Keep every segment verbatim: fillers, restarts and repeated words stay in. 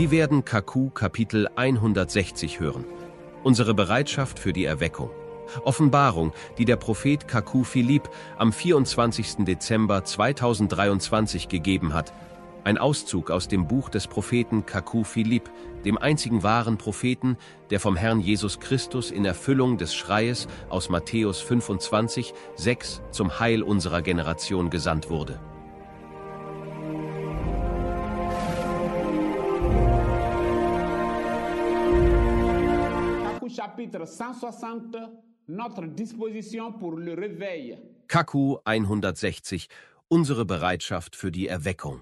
Sie werden Kaku Kapitel hundertsechzig hören. Unsere Bereitschaft für die Erweckung. Offenbarung, die der Prophet Kaku Philipp am vierundzwanzigsten Dezember zweitausenddreiundzwanzig gegeben hat. Ein Auszug aus dem Buch des Propheten Kaku Philipp, dem einzigen wahren Propheten, der vom Herrn Jesus Christus in Erfüllung des Schreies aus Matthäus fünfundzwanzig, sechs zum Heil unserer Generation gesandt wurde. Chapitre cent soixante, notre disposition pour le réveil. Kaku hundertsechzig, unsere Bereitschaft für die Erweckung.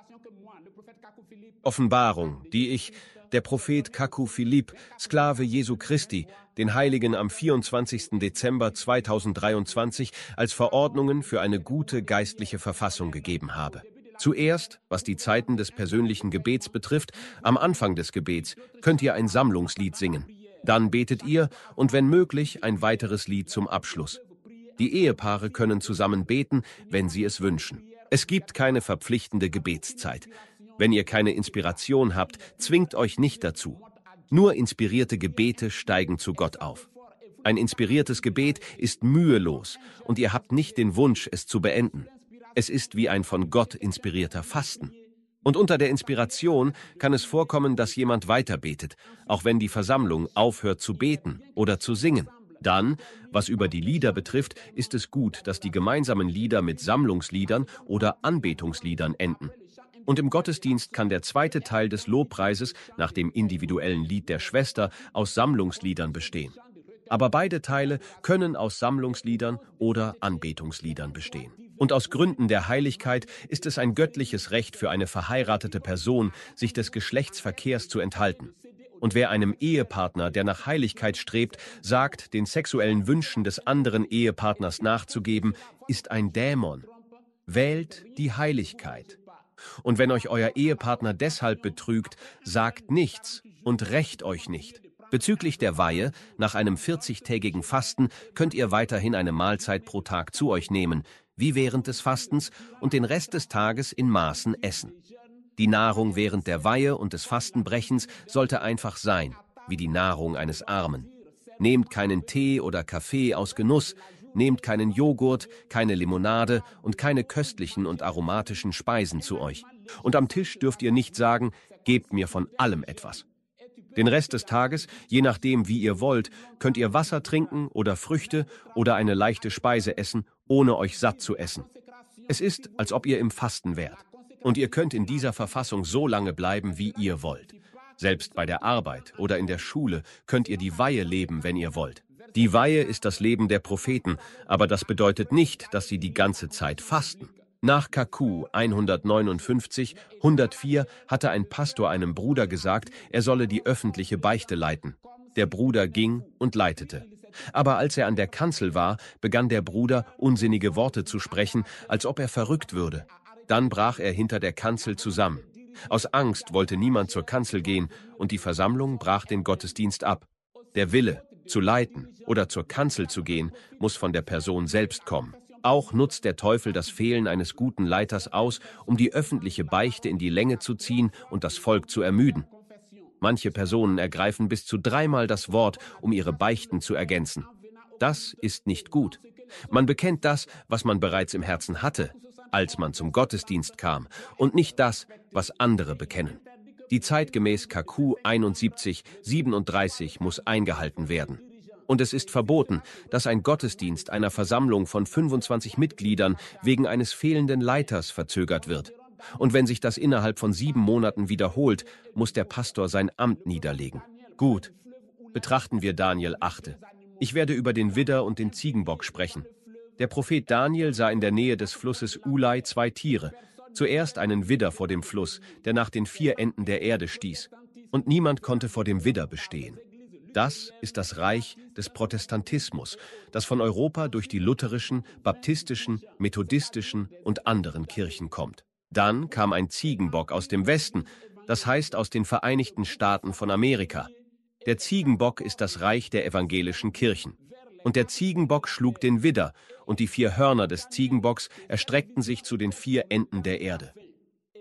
Offenbarung, die ich, der Prophet Kaku Philipp, Sklave Jesu Christi, den Heiligen am vierundzwanzigsten Dezember zweitausenddreiundzwanzig als Verordnungen für eine gute geistliche Verfassung gegeben habe. Zuerst, was die Zeiten des persönlichen Gebets betrifft, am Anfang des Gebets könnt ihr ein Sammlungslied singen. Dann betet ihr und wenn möglich ein weiteres Lied zum Abschluss. Die Ehepaare können zusammen beten, wenn sie es wünschen. Es gibt keine verpflichtende Gebetszeit. Wenn ihr keine Inspiration habt, zwingt euch nicht dazu. Nur inspirierte Gebete steigen zu Gott auf. Ein inspiriertes Gebet ist mühelos und ihr habt nicht den Wunsch, es zu beenden. Es ist wie ein von Gott inspirierter Fasten. Und unter der Inspiration kann es vorkommen, dass jemand weiterbetet, auch wenn die Versammlung aufhört zu beten oder zu singen. Dann, was über die Lieder betrifft, ist es gut, dass die gemeinsamen Lieder mit Sammlungsliedern oder Anbetungsliedern enden. Und im Gottesdienst kann der zweite Teil des Lobpreises nach dem individuellen Lied der Schwester aus Sammlungsliedern bestehen. Aber beide Teile können aus Sammlungsliedern oder Anbetungsliedern bestehen. Und aus Gründen der Heiligkeit ist es ein göttliches Recht für eine verheiratete Person, sich des Geschlechtsverkehrs zu enthalten. Und wer einem Ehepartner, der nach Heiligkeit strebt, sagt, den sexuellen Wünschen des anderen Ehepartners nachzugeben, ist ein Dämon. Wählt die Heiligkeit. Und wenn euch euer Ehepartner deshalb betrügt, sagt nichts und rächt euch nicht. Bezüglich der Weihe, nach einem vierzigtägigen Fasten könnt ihr weiterhin eine Mahlzeit pro Tag zu euch nehmen, wie während des Fastens, und den Rest des Tages in Maßen essen. Die Nahrung während der Weihe und des Fastenbrechens sollte einfach sein, wie die Nahrung eines Armen. Nehmt keinen Tee oder Kaffee aus Genuss, nehmt keinen Joghurt, keine Limonade und keine köstlichen und aromatischen Speisen zu euch. Und am Tisch dürft ihr nicht sagen, gebt mir von allem etwas. Den Rest des Tages, je nachdem wie ihr wollt, könnt ihr Wasser trinken oder Früchte oder eine leichte Speise essen, ohne euch satt zu essen. Es ist, als ob ihr im Fasten wärt. Und ihr könnt in dieser Verfassung so lange bleiben, wie ihr wollt. Selbst bei der Arbeit oder in der Schule könnt ihr die Weihe leben, wenn ihr wollt. Die Weihe ist das Leben der Propheten, aber das bedeutet nicht, dass sie die ganze Zeit fasten. Nach Kaku hundertneunundfünfzig, hundertvier hatte ein Pastor einem Bruder gesagt, er solle die öffentliche Beichte leiten. Der Bruder ging und leitete. Aber als er an der Kanzel war, begann der Bruder, unsinnige Worte zu sprechen, als ob er verrückt würde. Dann brach er hinter der Kanzel zusammen. Aus Angst wollte niemand zur Kanzel gehen und die Versammlung brach den Gottesdienst ab. Der Wille, zu leiten oder zur Kanzel zu gehen, muss von der Person selbst kommen. Auch nutzt der Teufel das Fehlen eines guten Leiters aus, um die öffentliche Beichte in die Länge zu ziehen und das Volk zu ermüden. Manche Personen ergreifen bis zu dreimal das Wort, um ihre Beichten zu ergänzen. Das ist nicht gut. Man bekennt das, was man bereits im Herzen hatte, als man zum Gottesdienst kam, und nicht das, was andere bekennen. Die zeitgemäß Kaku einundsiebzig, siebenunddreißig muss eingehalten werden. Und es ist verboten, dass ein Gottesdienst einer Versammlung von fünfundzwanzig Mitgliedern wegen eines fehlenden Leiters verzögert wird. Und wenn sich das innerhalb von sieben Monaten wiederholt, muss der Pastor sein Amt niederlegen. Gut, betrachten wir Daniel acht. Ich werde über den Widder und den Ziegenbock sprechen. Der Prophet Daniel sah in der Nähe des Flusses Ulai zwei Tiere. Zuerst einen Widder vor dem Fluss, der nach den vier Enden der Erde stieß. Und niemand konnte vor dem Widder bestehen. Das ist das Reich des Protestantismus, das von Europa durch die lutherischen, baptistischen, methodistischen und anderen Kirchen kommt. Dann kam ein Ziegenbock aus dem Westen, das heißt aus den Vereinigten Staaten von Amerika. Der Ziegenbock ist das Reich der evangelischen Kirchen. Und der Ziegenbock schlug den Widder, und die vier Hörner des Ziegenbocks erstreckten sich zu den vier Enden der Erde.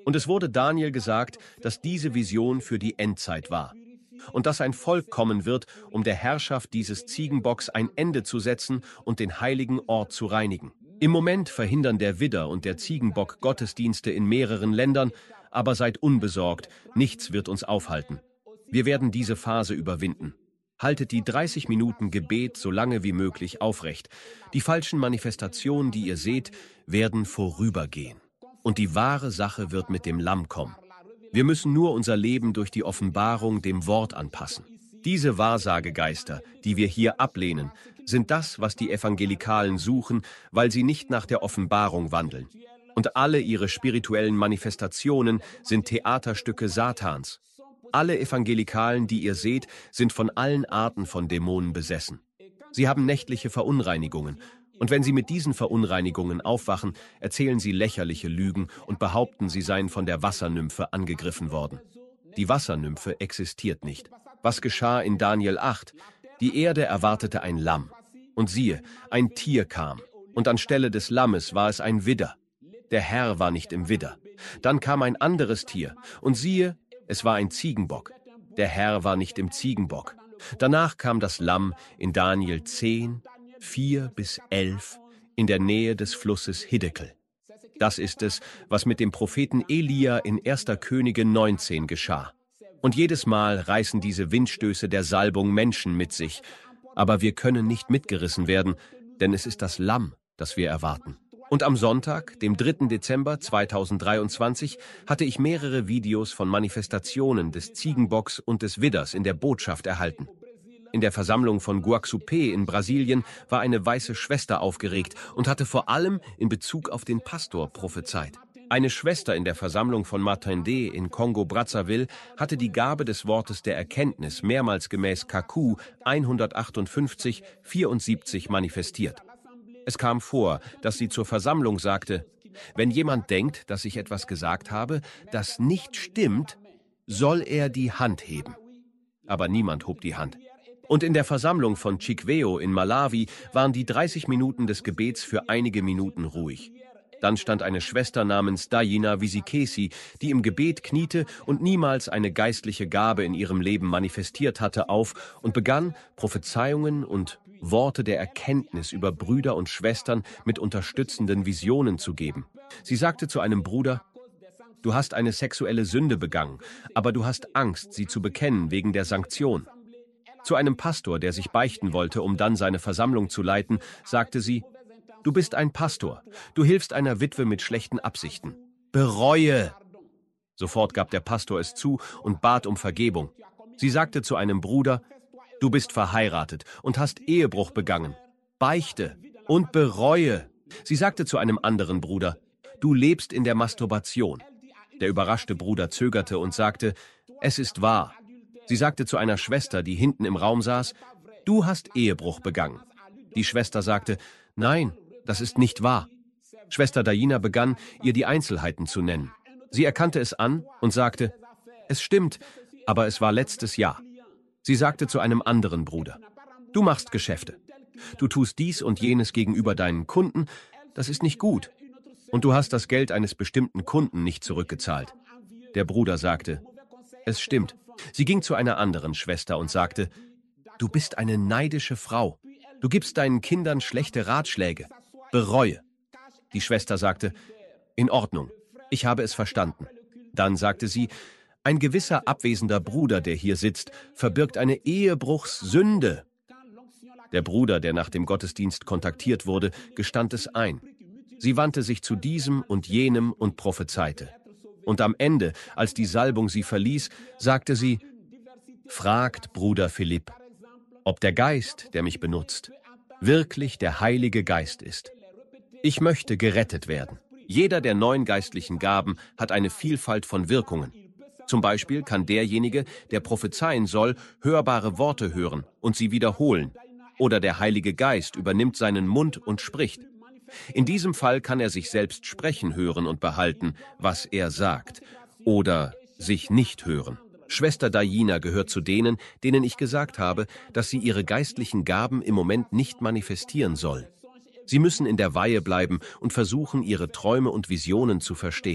Und es wurde Daniel gesagt, dass diese Vision für die Endzeit war. Und dass ein Volk kommen wird, um der Herrschaft dieses Ziegenbocks ein Ende zu setzen und den heiligen Ort zu reinigen. Im Moment verhindern der Widder und der Ziegenbock Gottesdienste in mehreren Ländern, aber seid unbesorgt, nichts wird uns aufhalten. Wir werden diese Phase überwinden. Haltet die dreißig Minuten Gebet so lange wie möglich aufrecht. Die falschen Manifestationen, die ihr seht, werden vorübergehen. Und die wahre Sache wird mit dem Lamm kommen. Wir müssen nur unser Leben durch die Offenbarung dem Wort anpassen. Diese Wahrsagegeister, die wir hier ablehnen, sind das, was die Evangelikalen suchen, weil sie nicht nach der Offenbarung wandeln. Und alle ihre spirituellen Manifestationen sind Theaterstücke Satans. Alle Evangelikalen, die ihr seht, sind von allen Arten von Dämonen besessen. Sie haben nächtliche Verunreinigungen. Und wenn sie mit diesen Verunreinigungen aufwachen, erzählen sie lächerliche Lügen und behaupten, sie seien von der Wassernymphe angegriffen worden. Die Wassernymphe existiert nicht. Was geschah in Daniel acht? Die Erde erwartete ein Lamm. Und siehe, ein Tier kam. Und anstelle des Lammes war es ein Widder. Der Herr war nicht im Widder. Dann kam ein anderes Tier. Und siehe, es war ein Ziegenbock. Der Herr war nicht im Ziegenbock. Danach kam das Lamm in Daniel zehn, vier bis elf, in der Nähe des Flusses Hiddekel. Das ist es, was mit dem Propheten Elia in erster Könige neunzehn geschah. Und jedes Mal reißen diese Windstöße der Salbung Menschen mit sich. Aber wir können nicht mitgerissen werden, denn es ist das Lamm, das wir erwarten. Und am Sonntag, dem dritten Dezember zweitausenddreiundzwanzig, hatte ich mehrere Videos von Manifestationen des Ziegenbocks und des Widders in der Botschaft erhalten. In der Versammlung von Guaxupé in Brasilien war eine weiße Schwester aufgeregt und hatte vor allem in Bezug auf den Pastor prophezeit. Eine Schwester in der Versammlung von Matendé in Kongo-Brazzaville hatte die Gabe des Wortes der Erkenntnis mehrmals gemäß K Q hundertachtundfünfzig vierundsiebzig manifestiert. Es kam vor, dass sie zur Versammlung sagte: Wenn jemand denkt, dass ich etwas gesagt habe, das nicht stimmt, soll er die Hand heben. Aber niemand hob die Hand. Und in der Versammlung von Chicweo in Malawi waren die dreißig Minuten des Gebets für einige Minuten ruhig. Dann stand eine Schwester namens Dayina Visikesi, die im Gebet kniete und niemals eine geistliche Gabe in ihrem Leben manifestiert hatte, auf und begann, Prophezeiungen und Worte der Erkenntnis über Brüder und Schwestern mit unterstützenden Visionen zu geben. Sie sagte zu einem Bruder: Du hast eine sexuelle Sünde begangen, aber du hast Angst, sie zu bekennen wegen der Sanktion. Zu einem Pastor, der sich beichten wollte, um dann seine Versammlung zu leiten, sagte sie: Du bist ein Pastor. Du hilfst einer Witwe mit schlechten Absichten. Bereue! Sofort gab der Pastor es zu und bat um Vergebung. Sie sagte zu einem Bruder: Du bist verheiratet und hast Ehebruch begangen. Beichte und bereue! Sie sagte zu einem anderen Bruder: Du lebst in der Masturbation. Der überraschte Bruder zögerte und sagte: Es ist wahr. Sie sagte zu einer Schwester, die hinten im Raum saß: Du hast Ehebruch begangen. Die Schwester sagte: Nein, das ist nicht wahr. Schwester Dayina begann, ihr die Einzelheiten zu nennen. Sie erkannte es an und sagte: Es stimmt, aber es war letztes Jahr. Sie sagte zu einem anderen Bruder: Du machst Geschäfte. Du tust dies und jenes gegenüber deinen Kunden, das ist nicht gut. Und du hast das Geld eines bestimmten Kunden nicht zurückgezahlt. Der Bruder sagte: Es stimmt. Sie ging zu einer anderen Schwester und sagte: Du bist eine neidische Frau. Du gibst deinen Kindern schlechte Ratschläge. Bereue. Die Schwester sagte: In Ordnung, ich habe es verstanden. Dann sagte sie: Ein gewisser abwesender Bruder, der hier sitzt, verbirgt eine Ehebruchssünde. Der Bruder, der nach dem Gottesdienst kontaktiert wurde, gestand es ein. Sie wandte sich zu diesem und jenem und prophezeite. Und am Ende, als die Salbung sie verließ, sagte sie: Fragt Bruder Philipp, ob der Geist, der mich benutzt, wirklich der Heilige Geist ist. Ich möchte gerettet werden. Jeder der neun geistlichen Gaben hat eine Vielfalt von Wirkungen. Zum Beispiel kann derjenige, der prophezeien soll, hörbare Worte hören und sie wiederholen. Oder der Heilige Geist übernimmt seinen Mund und spricht. In diesem Fall kann er sich selbst sprechen hören und behalten, was er sagt. Oder sich nicht hören. Schwester Dayina gehört zu denen, denen ich gesagt habe, dass sie ihre geistlichen Gaben im Moment nicht manifestieren sollen. Sie müssen in der Weihe bleiben und versuchen, ihre Träume und Visionen zu verstehen.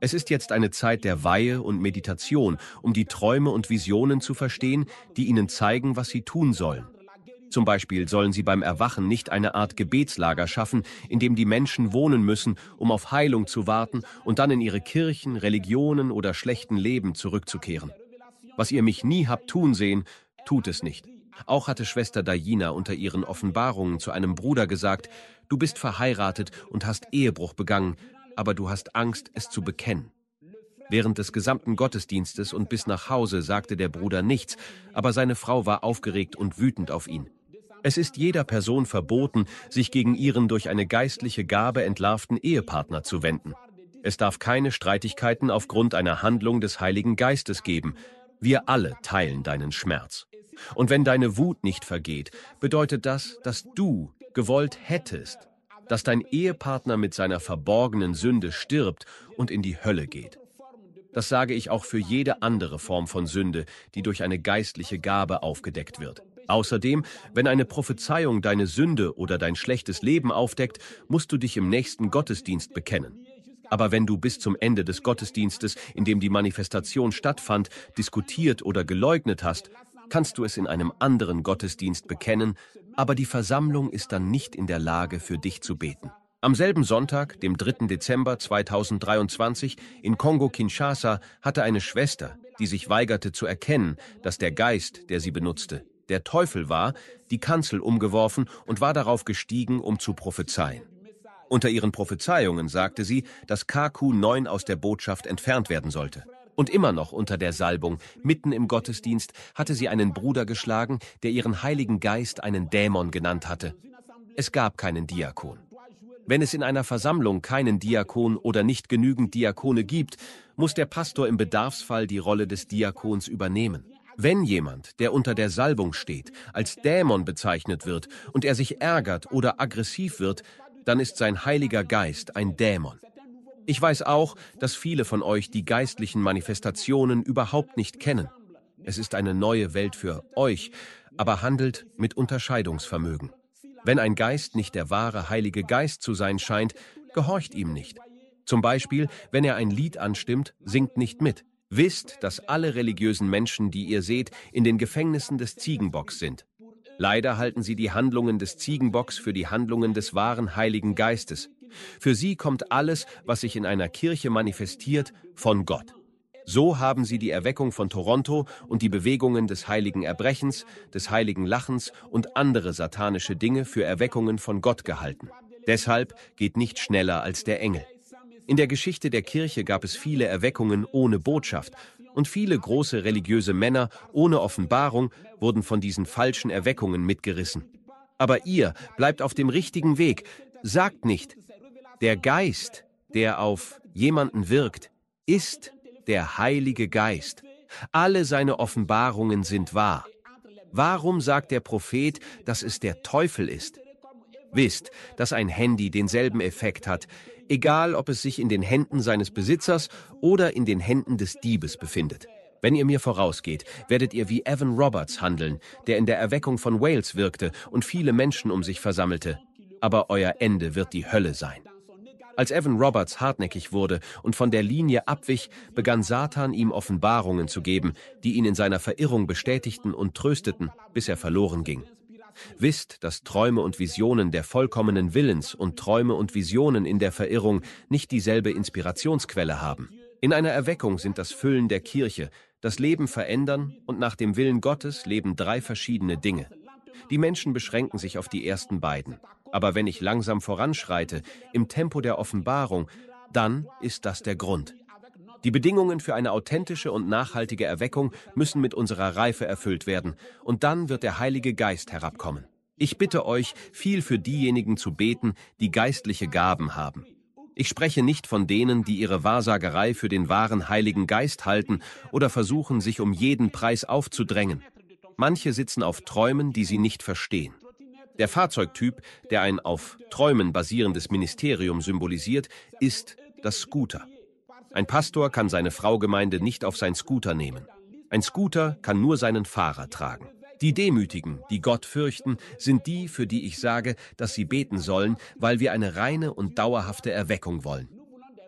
Es ist jetzt eine Zeit der Weihe und Meditation, um die Träume und Visionen zu verstehen, die ihnen zeigen, was sie tun sollen. Zum Beispiel sollen sie beim Erwachen nicht eine Art Gebetslager schaffen, in dem die Menschen wohnen müssen, um auf Heilung zu warten und dann in ihre Kirchen, Religionen oder schlechten Leben zurückzukehren. Was ihr mich nie habt tun sehen, tut es nicht. Auch hatte Schwester Diana unter ihren Offenbarungen zu einem Bruder gesagt, du bist verheiratet und hast Ehebruch begangen, aber du hast Angst, es zu bekennen. Während des gesamten Gottesdienstes und bis nach Hause sagte der Bruder nichts, aber seine Frau war aufgeregt und wütend auf ihn. Es ist jeder Person verboten, sich gegen ihren durch eine geistliche Gabe entlarvten Ehepartner zu wenden. Es darf keine Streitigkeiten aufgrund einer Handlung des Heiligen Geistes geben. Wir alle teilen deinen Schmerz. Und wenn deine Wut nicht vergeht, bedeutet das, dass du gewollt hättest, dass dein Ehepartner mit seiner verborgenen Sünde stirbt und in die Hölle geht. Das sage ich auch für jede andere Form von Sünde, die durch eine geistliche Gabe aufgedeckt wird. Außerdem, wenn eine Prophezeiung deine Sünde oder dein schlechtes Leben aufdeckt, musst du dich im nächsten Gottesdienst bekennen. Aber wenn du bis zum Ende des Gottesdienstes, in dem die Manifestation stattfand, diskutiert oder geleugnet hast, kannst du es in einem anderen Gottesdienst bekennen, aber die Versammlung ist dann nicht in der Lage, für dich zu beten. Am selben Sonntag, dem dritten Dezember zweitausenddreiundzwanzig, in Kongo-Kinshasa hatte eine Schwester, die sich weigerte zu erkennen, dass der Geist, der sie benutzte, der Teufel war, die Kanzel umgeworfen und war darauf gestiegen, um zu prophezeien. Unter ihren Prophezeiungen sagte sie, dass K Q neun aus der Botschaft entfernt werden sollte. Und immer noch unter der Salbung, mitten im Gottesdienst, hatte sie einen Bruder geschlagen, der ihren Heiligen Geist einen Dämon genannt hatte. Es gab keinen Diakon. Wenn es in einer Versammlung keinen Diakon oder nicht genügend Diakone gibt, muss der Pastor im Bedarfsfall die Rolle des Diakons übernehmen. Wenn jemand, der unter der Salbung steht, als Dämon bezeichnet wird und er sich ärgert oder aggressiv wird, dann ist sein Heiliger Geist ein Dämon. Ich weiß auch, dass viele von euch die geistlichen Manifestationen überhaupt nicht kennen. Es ist eine neue Welt für euch, aber handelt mit Unterscheidungsvermögen. Wenn ein Geist nicht der wahre Heilige Geist zu sein scheint, gehorcht ihm nicht. Zum Beispiel, wenn er ein Lied anstimmt, singt nicht mit. Wisst, dass alle religiösen Menschen, die ihr seht, in den Gefängnissen des Ziegenbocks sind. Leider halten sie die Handlungen des Ziegenbocks für die Handlungen des wahren Heiligen Geistes. Für sie kommt alles, was sich in einer Kirche manifestiert, von Gott. So haben sie die Erweckung von Toronto und die Bewegungen des heiligen Erbrechens, des heiligen Lachens und andere satanische Dinge für Erweckungen von Gott gehalten. Deshalb geht nicht schneller als der Engel. In der Geschichte der Kirche gab es viele Erweckungen ohne Botschaft und viele große religiöse Männer ohne Offenbarung wurden von diesen falschen Erweckungen mitgerissen. Aber ihr bleibt auf dem richtigen Weg. Sagt nicht, der Geist, der auf jemanden wirkt, ist der Heilige Geist. Alle seine Offenbarungen sind wahr. Warum sagt der Prophet, dass es der Teufel ist? Wisst, dass ein Handy denselben Effekt hat, egal ob es sich in den Händen seines Besitzers oder in den Händen des Diebes befindet. Wenn ihr mir vorausgeht, werdet ihr wie Evan Roberts handeln, der in der Erweckung von Wales wirkte und viele Menschen um sich versammelte. Aber euer Ende wird die Hölle sein. Als Evan Roberts hartnäckig wurde und von der Linie abwich, begann Satan ihm Offenbarungen zu geben, die ihn in seiner Verirrung bestätigten und trösteten, bis er verloren ging. Wisst, dass Träume und Visionen der vollkommenen Willens und Träume und Visionen in der Verirrung nicht dieselbe Inspirationsquelle haben. In einer Erweckung sind das Füllen der Kirche, das Leben verändern und nach dem Willen Gottes leben drei verschiedene Dinge. Die Menschen beschränken sich auf die ersten beiden. Aber wenn ich langsam voranschreite, im Tempo der Offenbarung, dann ist das der Grund. Die Bedingungen für eine authentische und nachhaltige Erweckung müssen mit unserer Reife erfüllt werden, und dann wird der Heilige Geist herabkommen. Ich bitte euch, viel für diejenigen zu beten, die geistliche Gaben haben. Ich spreche nicht von denen, die ihre Wahrsagerei für den wahren Heiligen Geist halten oder versuchen, sich um jeden Preis aufzudrängen. Manche sitzen auf Träumen, die sie nicht verstehen. Der Fahrzeugtyp, der ein auf Träumen basierendes Ministerium symbolisiert, ist das Scooter. Ein Pastor kann seine Fraugemeinde nicht auf sein Scooter nehmen. Ein Scooter kann nur seinen Fahrer tragen. Die Demütigen, die Gott fürchten, sind die, für die ich sage, dass sie beten sollen, weil wir eine reine und dauerhafte Erweckung wollen.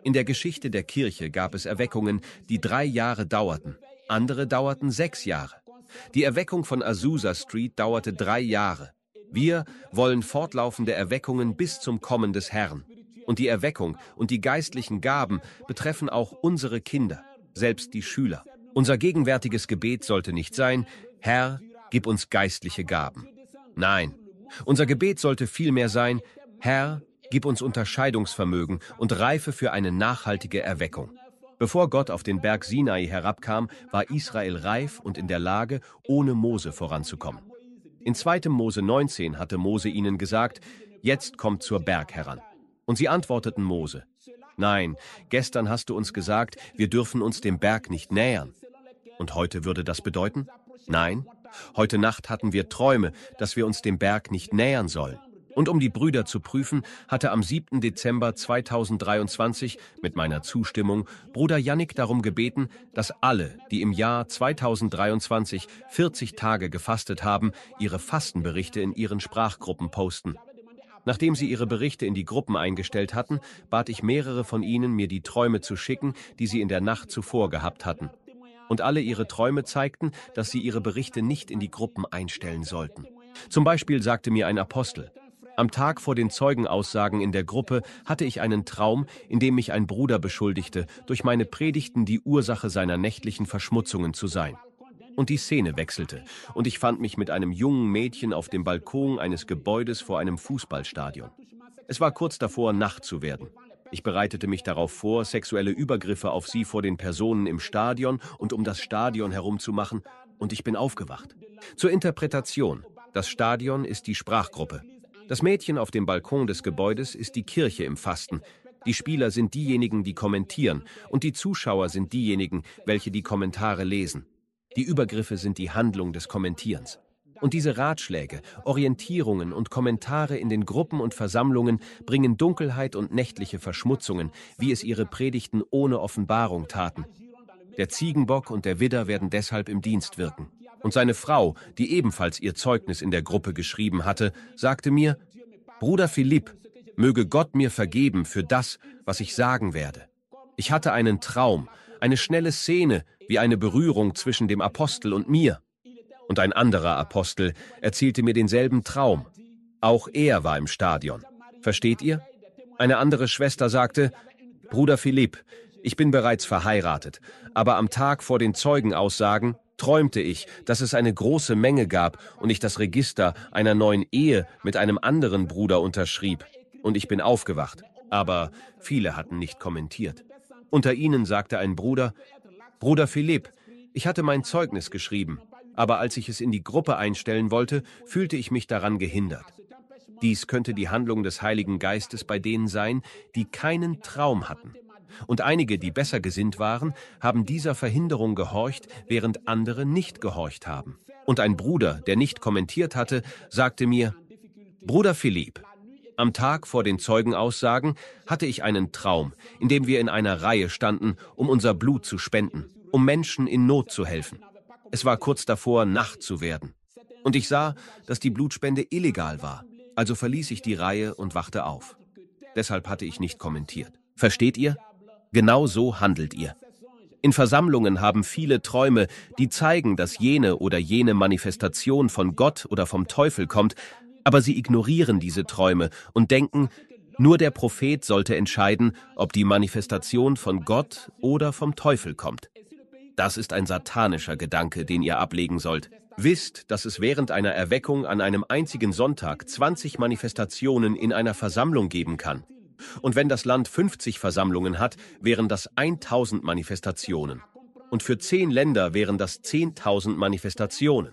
In der Geschichte der Kirche gab es Erweckungen, die drei Jahre dauerten. Andere dauerten sechs Jahre. Die Erweckung von Azusa Street dauerte drei Jahre. Wir wollen fortlaufende Erweckungen bis zum Kommen des Herrn. Und die Erweckung und die geistlichen Gaben betreffen auch unsere Kinder, selbst die Schüler. Unser gegenwärtiges Gebet sollte nicht sein: Herr, gib uns geistliche Gaben. Nein, unser Gebet sollte vielmehr sein: Herr, gib uns Unterscheidungsvermögen und Reife für eine nachhaltige Erweckung. Bevor Gott auf den Berg Sinai herabkam, war Israel reif und in der Lage, ohne Mose voranzukommen. In zweiter Mose neunzehn hatte Mose ihnen gesagt: Jetzt kommt zur Berg heran. Und sie antworteten Mose: Nein, gestern hast du uns gesagt, wir dürfen uns dem Berg nicht nähern. Und heute würde das bedeuten? Nein, heute Nacht hatten wir Träume, dass wir uns dem Berg nicht nähern sollen. Und um die Brüder zu prüfen, hatte am siebten Dezember zweitausenddreiundzwanzig mit meiner Zustimmung Bruder Yannick darum gebeten, dass alle, die im Jahr zweitausenddreiundzwanzig vierzig Tage gefastet haben, ihre Fastenberichte in ihren Sprachgruppen posten. Nachdem sie ihre Berichte in die Gruppen eingestellt hatten, bat ich mehrere von ihnen, mir die Träume zu schicken, die sie in der Nacht zuvor gehabt hatten. Und alle ihre Träume zeigten, dass sie ihre Berichte nicht in die Gruppen einstellen sollten. Zum Beispiel sagte mir ein Apostel: Am Tag vor den Zeugenaussagen in der Gruppe hatte ich einen Traum, in dem mich ein Bruder beschuldigte, durch meine Predigten die Ursache seiner nächtlichen Verschmutzungen zu sein. Und die Szene wechselte, und ich fand mich mit einem jungen Mädchen auf dem Balkon eines Gebäudes vor einem Fußballstadion. Es war kurz davor, Nacht zu werden. Ich bereitete mich darauf vor, sexuelle Übergriffe auf sie vor den Personen im Stadion und um das Stadion herum zu machen, und ich bin aufgewacht. Zur Interpretation: Das Stadion ist die Sprachgruppe. Das Mädchen auf dem Balkon des Gebäudes ist die Kirche im Fasten. Die Spieler sind diejenigen, die kommentieren, und die Zuschauer sind diejenigen, welche die Kommentare lesen. Die Übergriffe sind die Handlung des Kommentierens. Und diese Ratschläge, Orientierungen und Kommentare in den Gruppen und Versammlungen bringen Dunkelheit und nächtliche Verschmutzungen, wie es ihre Predigten ohne Offenbarung taten. Der Ziegenbock und der Widder werden deshalb im Dienst wirken. Und seine Frau, die ebenfalls ihr Zeugnis in der Gruppe geschrieben hatte, sagte mir: Bruder Philipp, möge Gott mir vergeben für das, was ich sagen werde. Ich hatte einen Traum, eine schnelle Szene, wie eine Berührung zwischen dem Apostel und mir. Und ein anderer Apostel erzählte mir denselben Traum. Auch er war im Stadion. Versteht ihr? Eine andere Schwester sagte: Bruder Philipp, ich bin bereits verheiratet, aber am Tag vor den Zeugenaussagen träumte ich, dass es eine große Menge gab und ich das Register einer neuen Ehe mit einem anderen Bruder unterschrieb. Und ich bin aufgewacht, aber viele hatten nicht kommentiert. Unter ihnen sagte ein Bruder: Bruder Philipp, ich hatte mein Zeugnis geschrieben, aber als ich es in die Gruppe einstellen wollte, fühlte ich mich daran gehindert. Dies könnte die Handlung des Heiligen Geistes bei denen sein, die keinen Traum hatten. Und einige, die besser gesinnt waren, haben dieser Verhinderung gehorcht, während andere nicht gehorcht haben. Und ein Bruder, der nicht kommentiert hatte, sagte mir: Bruder Philipp, am Tag vor den Zeugenaussagen hatte ich einen Traum, in dem wir in einer Reihe standen, um unser Blut zu spenden, um Menschen in Not zu helfen. Es war kurz davor, Nacht zu werden. Und ich sah, dass die Blutspende illegal war, also verließ ich die Reihe und wachte auf. Deshalb hatte ich nicht kommentiert. Versteht ihr? Genau so handelt ihr. In Versammlungen haben viele Träume, die zeigen, dass jene oder jene Manifestation von Gott oder vom Teufel kommt, aber sie ignorieren diese Träume und denken, nur der Prophet sollte entscheiden, ob die Manifestation von Gott oder vom Teufel kommt. Das ist ein satanischer Gedanke, den ihr ablegen sollt. Wisst, dass es während einer Erweckung an einem einzigen Sonntag zwanzig Manifestationen in einer Versammlung geben kann. Und wenn das Land fünfzig Versammlungen hat, wären das tausend Manifestationen. Und für zehn Länder wären das zehntausend Manifestationen.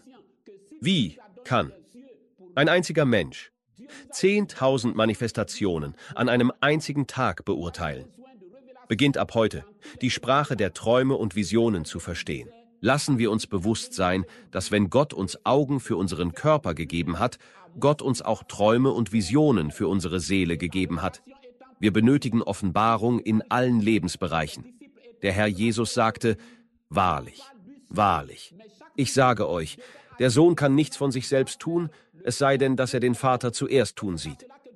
Wie kann ein einziger Mensch zehntausend Manifestationen an einem einzigen Tag beurteilen? Beginnt ab heute, die Sprache der Träume und Visionen zu verstehen. Lassen wir uns bewusst sein, dass wenn Gott uns Augen für unseren Körper gegeben hat, Gott uns auch Träume und Visionen für unsere Seele gegeben hat. Wir benötigen Offenbarung in allen Lebensbereichen. Der Herr Jesus sagte: Wahrlich, wahrlich, ich sage euch, der Sohn kann nichts von sich selbst tun, es sei denn, dass er den Vater zuerst tun sieht.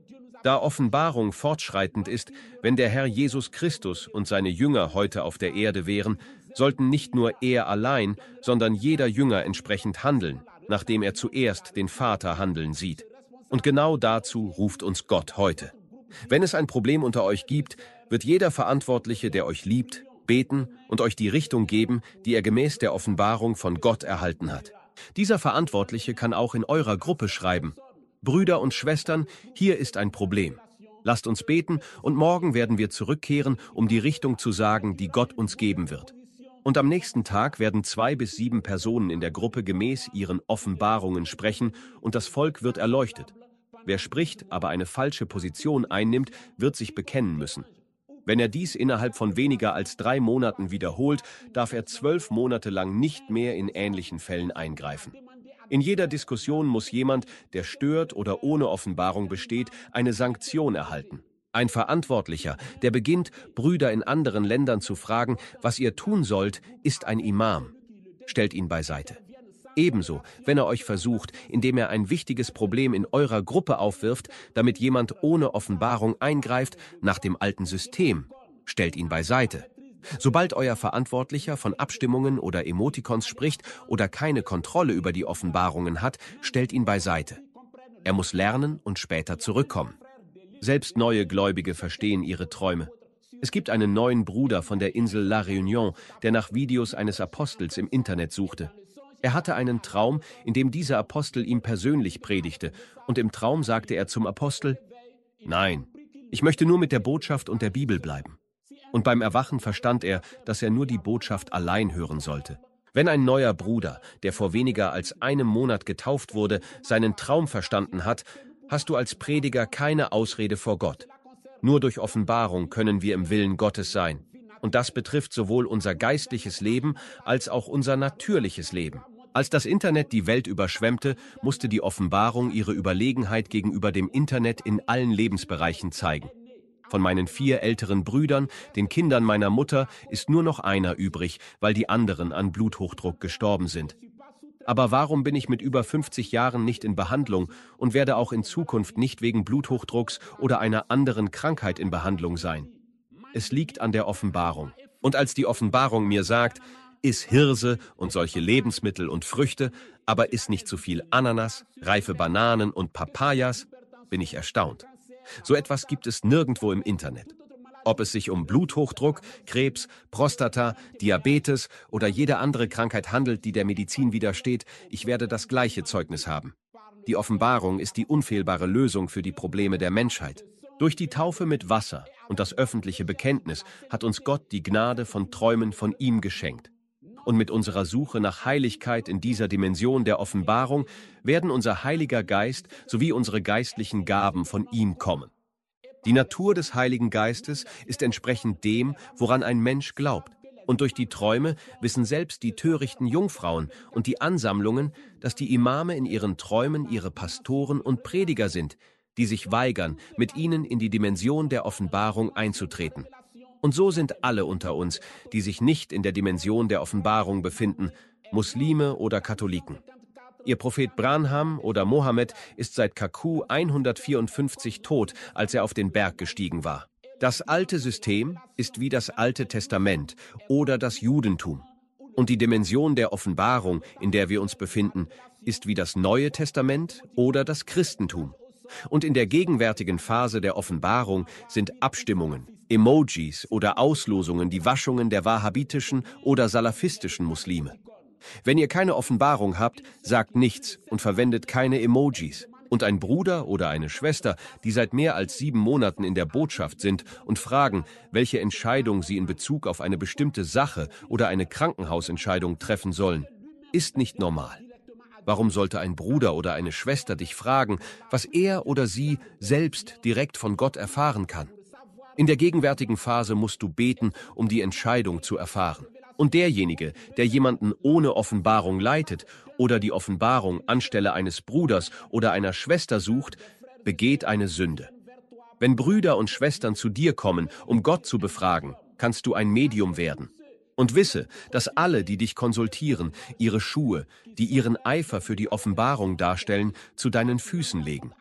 Da Offenbarung fortschreitend ist, wenn der Herr Jesus Christus und seine Jünger heute auf der Erde wären, sollten nicht nur er allein, sondern jeder Jünger entsprechend handeln, nachdem er zuerst den Vater handeln sieht. Und genau dazu ruft uns Gott heute. Wenn es ein Problem unter euch gibt, wird jeder Verantwortliche, der euch liebt, beten und euch die Richtung geben, die er gemäß der Offenbarung von Gott erhalten hat. Dieser Verantwortliche kann auch in eurer Gruppe schreiben: Brüder und Schwestern, hier ist ein Problem. Lasst uns beten und morgen werden wir zurückkehren, um die Richtung zu sagen, die Gott uns geben wird. Und am nächsten Tag werden zwei bis sieben Personen in der Gruppe gemäß ihren Offenbarungen sprechen und das Volk wird erleuchtet. Wer spricht, aber eine falsche Position einnimmt, wird sich bekennen müssen. Wenn er dies innerhalb von weniger als drei Monaten wiederholt, darf er zwölf Monate lang nicht mehr in ähnlichen Fällen eingreifen. In jeder Diskussion muss jemand, der stört oder ohne Offenbarung besteht, eine Sanktion erhalten. Ein Verantwortlicher, der beginnt, Brüder in anderen Ländern zu fragen, was ihr tun sollt, ist ein Imam. Stellt ihn beiseite. Ebenso, wenn er euch versucht, indem er ein wichtiges Problem in eurer Gruppe aufwirft, damit jemand ohne Offenbarung eingreift, nach dem alten System, stellt ihn beiseite. Sobald euer Verantwortlicher von Abstimmungen oder Emotikons spricht oder keine Kontrolle über die Offenbarungen hat, stellt ihn beiseite. Er muss lernen und später zurückkommen. Selbst neue Gläubige verstehen ihre Träume. Es gibt einen neuen Bruder von der Insel La Réunion, der nach Videos eines Apostels im Internet suchte. Er hatte einen Traum, in dem dieser Apostel ihm persönlich predigte, und im Traum sagte er zum Apostel: Nein, ich möchte nur mit der Botschaft und der Bibel bleiben. Und beim Erwachen verstand er, dass er nur die Botschaft allein hören sollte. Wenn ein neuer Bruder, der vor weniger als einem Monat getauft wurde, seinen Traum verstanden hat, hast du als Prediger keine Ausrede vor Gott. Nur durch Offenbarung können wir im Willen Gottes sein. Und das betrifft sowohl unser geistliches Leben als auch unser natürliches Leben. Als das Internet die Welt überschwemmte, musste die Offenbarung ihre Überlegenheit gegenüber dem Internet in allen Lebensbereichen zeigen. Von meinen vier älteren Brüdern, den Kindern meiner Mutter, ist nur noch einer übrig, weil die anderen an Bluthochdruck gestorben sind. Aber warum bin ich mit über fünfzig Jahren nicht in Behandlung und werde auch in Zukunft nicht wegen Bluthochdrucks oder einer anderen Krankheit in Behandlung sein? Es liegt an der Offenbarung. Und als die Offenbarung mir sagt, iss Hirse und solche Lebensmittel und Früchte, aber iss nicht zu viel Ananas, reife Bananen und Papayas, bin ich erstaunt. So etwas gibt es nirgendwo im Internet. Ob es sich um Bluthochdruck, Krebs, Prostata, Diabetes oder jede andere Krankheit handelt, die der Medizin widersteht, ich werde das gleiche Zeugnis haben. Die Offenbarung ist die unfehlbare Lösung für die Probleme der Menschheit. Durch die Taufe mit Wasser und das öffentliche Bekenntnis hat uns Gott die Gnade von Träumen von ihm geschenkt. Und mit unserer Suche nach Heiligkeit in dieser Dimension der Offenbarung werden unser Heiliger Geist sowie unsere geistlichen Gaben von ihm kommen. Die Natur des Heiligen Geistes ist entsprechend dem, woran ein Mensch glaubt. Und durch die Träume wissen selbst die törichten Jungfrauen und die Ansammlungen, dass die Imame in ihren Träumen ihre Pastoren und Prediger sind, die sich weigern, mit ihnen in die Dimension der Offenbarung einzutreten. Und so sind alle unter uns, die sich nicht in der Dimension der Offenbarung befinden, Muslime oder Katholiken. Ihr Prophet Branham oder Mohammed ist seit K Q hundertvierundfünfzig tot, als er auf den Berg gestiegen war. Das alte System ist wie das Alte Testament oder das Judentum. Und die Dimension der Offenbarung, in der wir uns befinden, ist wie das Neue Testament oder das Christentum. Und in der gegenwärtigen Phase der Offenbarung sind Abstimmungen, Emojis oder Auslosungen die Waschungen der wahhabitischen oder salafistischen Muslime. Wenn ihr keine Offenbarung habt, sagt nichts und verwendet keine Emojis. Und ein Bruder oder eine Schwester, die seit mehr als sieben Monaten in der Botschaft sind und fragen, welche Entscheidung sie in Bezug auf eine bestimmte Sache oder eine Krankenhausentscheidung treffen sollen, ist nicht normal. Warum sollte ein Bruder oder eine Schwester dich fragen, was er oder sie selbst direkt von Gott erfahren kann? In der gegenwärtigen Phase musst du beten, um die Entscheidung zu erfahren. Und derjenige, der jemanden ohne Offenbarung leitet oder die Offenbarung anstelle eines Bruders oder einer Schwester sucht, begeht eine Sünde. Wenn Brüder und Schwestern zu dir kommen, um Gott zu befragen, kannst du ein Medium werden. Und wisse, dass alle, die dich konsultieren, ihre Schuhe, die ihren Eifer für die Offenbarung darstellen, zu deinen Füßen legen.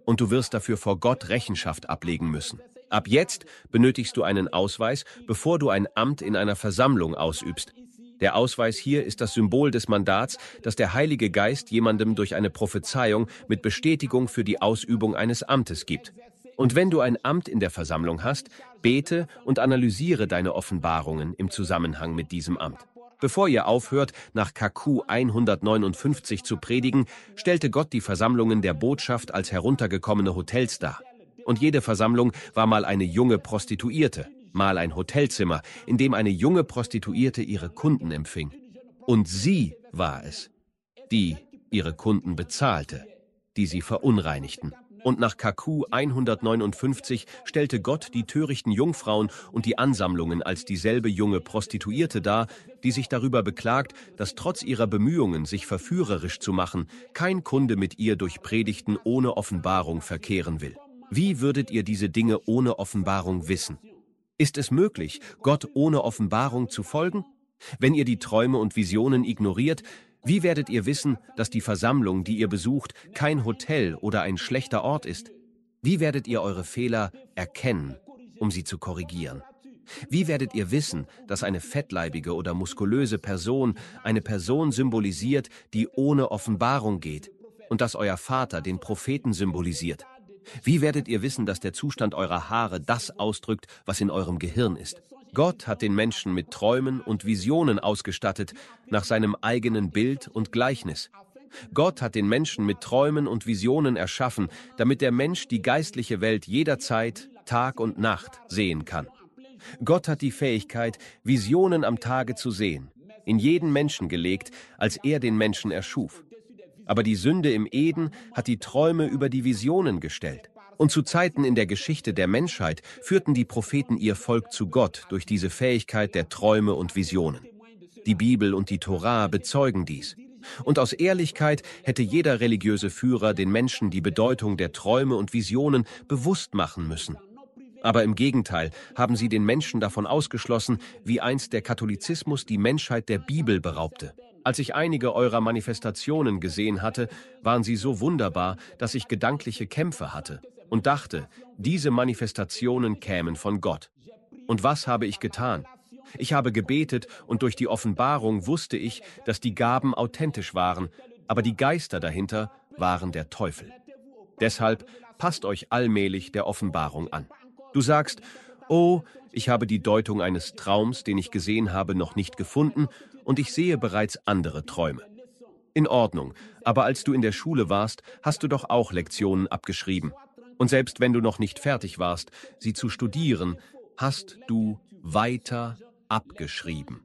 und du wirst dafür vor Gott Rechenschaft ablegen müssen. Ab jetzt benötigst du einen Ausweis, bevor du ein Amt in einer Versammlung ausübst. Der Ausweis hier ist das Symbol des Mandats, das der Heilige Geist jemandem durch eine Prophezeiung mit Bestätigung für die Ausübung eines Amtes gibt. Und wenn du ein Amt in der Versammlung hast, bete und analysiere deine Offenbarungen im Zusammenhang mit diesem Amt. Bevor ihr aufhört, nach K Q hundertneunundfünfzig zu predigen, stellte Gott die Versammlungen der Botschaft als heruntergekommene Hotels dar. Und jede Versammlung war mal eine junge Prostituierte, mal ein Hotelzimmer, in dem eine junge Prostituierte ihre Kunden empfing. Und sie war es, die ihre Kunden bezahlte, die sie verunreinigten. Und nach K Q hundertneunundfünfzig stellte Gott die törichten Jungfrauen und die Ansammlungen als dieselbe junge Prostituierte dar, die sich darüber beklagt, dass trotz ihrer Bemühungen, sich verführerisch zu machen, kein Kunde mit ihr durch Predigten ohne Offenbarung verkehren will. Wie würdet ihr diese Dinge ohne Offenbarung wissen? Ist es möglich, Gott ohne Offenbarung zu folgen? Wenn ihr die Träume und Visionen ignoriert, wie werdet ihr wissen, dass die Versammlung, die ihr besucht, kein Hotel oder ein schlechter Ort ist? Wie werdet ihr eure Fehler erkennen, um sie zu korrigieren? Wie werdet ihr wissen, dass eine fettleibige oder muskulöse Person eine Person symbolisiert, die ohne Offenbarung geht, und dass euer Vater den Propheten symbolisiert? Wie werdet ihr wissen, dass der Zustand eurer Haare das ausdrückt, was in eurem Gehirn ist? Gott hat den Menschen mit Träumen und Visionen ausgestattet, nach seinem eigenen Bild und Gleichnis. Gott hat den Menschen mit Träumen und Visionen erschaffen, damit der Mensch die geistliche Welt jederzeit, Tag und Nacht sehen kann. Gott hat die Fähigkeit, Visionen am Tage zu sehen, in jeden Menschen gelegt, als er den Menschen erschuf. Aber die Sünde im Eden hat die Träume über die Visionen gestellt. Und zu Zeiten in der Geschichte der Menschheit führten die Propheten ihr Volk zu Gott durch diese Fähigkeit der Träume und Visionen. Die Bibel und die Tora bezeugen dies. Und aus Ehrlichkeit hätte jeder religiöse Führer den Menschen die Bedeutung der Träume und Visionen bewusst machen müssen. Aber im Gegenteil haben sie den Menschen davon ausgeschlossen, wie einst der Katholizismus die Menschheit der Bibel beraubte. Als ich einige eurer Manifestationen gesehen hatte, waren sie so wunderbar, dass ich gedankliche Kämpfe hatte und dachte, diese Manifestationen kämen von Gott. Und was habe ich getan? Ich habe gebetet und durch die Offenbarung wusste ich, dass die Gaben authentisch waren, aber die Geister dahinter waren der Teufel. Deshalb passt euch allmählich der Offenbarung an. Du sagst, oh, ich habe die Deutung eines Traums, den ich gesehen habe, noch nicht gefunden und ich sehe bereits andere Träume. In Ordnung, aber als du in der Schule warst, hast du doch auch Lektionen abgeschrieben. Und selbst wenn du noch nicht fertig warst, sie zu studieren, hast du weiter abgeschrieben.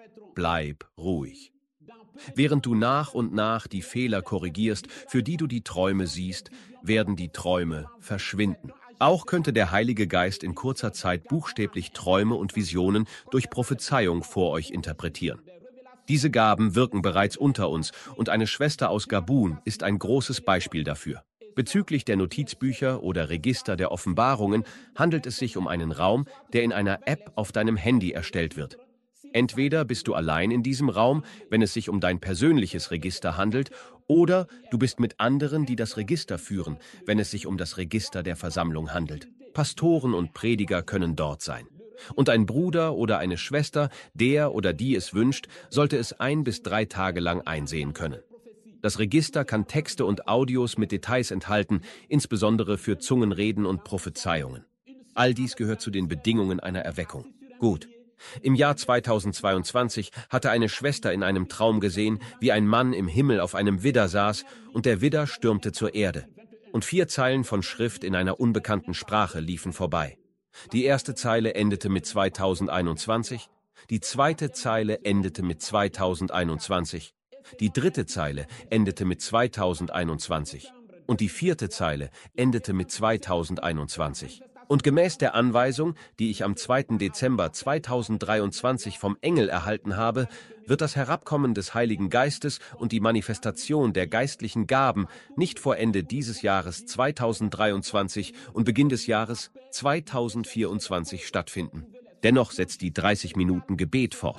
Bleib ruhig. Während du nach und nach die Fehler korrigierst, für die du die Träume siehst, werden die Träume verschwinden. Auch könnte der Heilige Geist in kurzer Zeit buchstäblich Träume und Visionen durch Prophezeiung vor euch interpretieren. Diese Gaben wirken bereits unter uns und eine Schwester aus Gabun ist ein großes Beispiel dafür. Bezüglich der Notizbücher oder Register der Offenbarungen handelt es sich um einen Raum, der in einer App auf deinem Handy erstellt wird. Entweder bist du allein in diesem Raum, wenn es sich um dein persönliches Register handelt, oder du bist mit anderen, die das Register führen, wenn es sich um das Register der Versammlung handelt. Pastoren und Prediger können dort sein. Und ein Bruder oder eine Schwester, der oder die es wünscht, sollte es ein bis drei Tage lang einsehen können. Das Register kann Texte und Audios mit Details enthalten, insbesondere für Zungenreden und Prophezeiungen. All dies gehört zu den Bedingungen einer Erweckung. Gut. Im Jahr zweitausendzweiundzwanzig hatte eine Schwester in einem Traum gesehen, wie ein Mann im Himmel auf einem Widder saß und der Widder stürmte zur Erde. Und vier Zeilen von Schrift in einer unbekannten Sprache liefen vorbei. Die erste Zeile endete mit zweitausendeinundzwanzig, die zweite Zeile endete mit zweitausendeinundzwanzig, die dritte Zeile endete mit zweitausendeinundzwanzig und die vierte Zeile endete mit zweitausendeinundzwanzig. Und gemäß der Anweisung, die ich am zweiten Dezember zweitausenddreiundzwanzig vom Engel erhalten habe, wird das Herabkommen des Heiligen Geistes und die Manifestation der geistlichen Gaben nicht vor Ende dieses Jahres zweitausenddreiundzwanzig und Beginn des Jahres zweitausendvierundzwanzig stattfinden. Dennoch setzt die dreißig Minuten Gebet fort.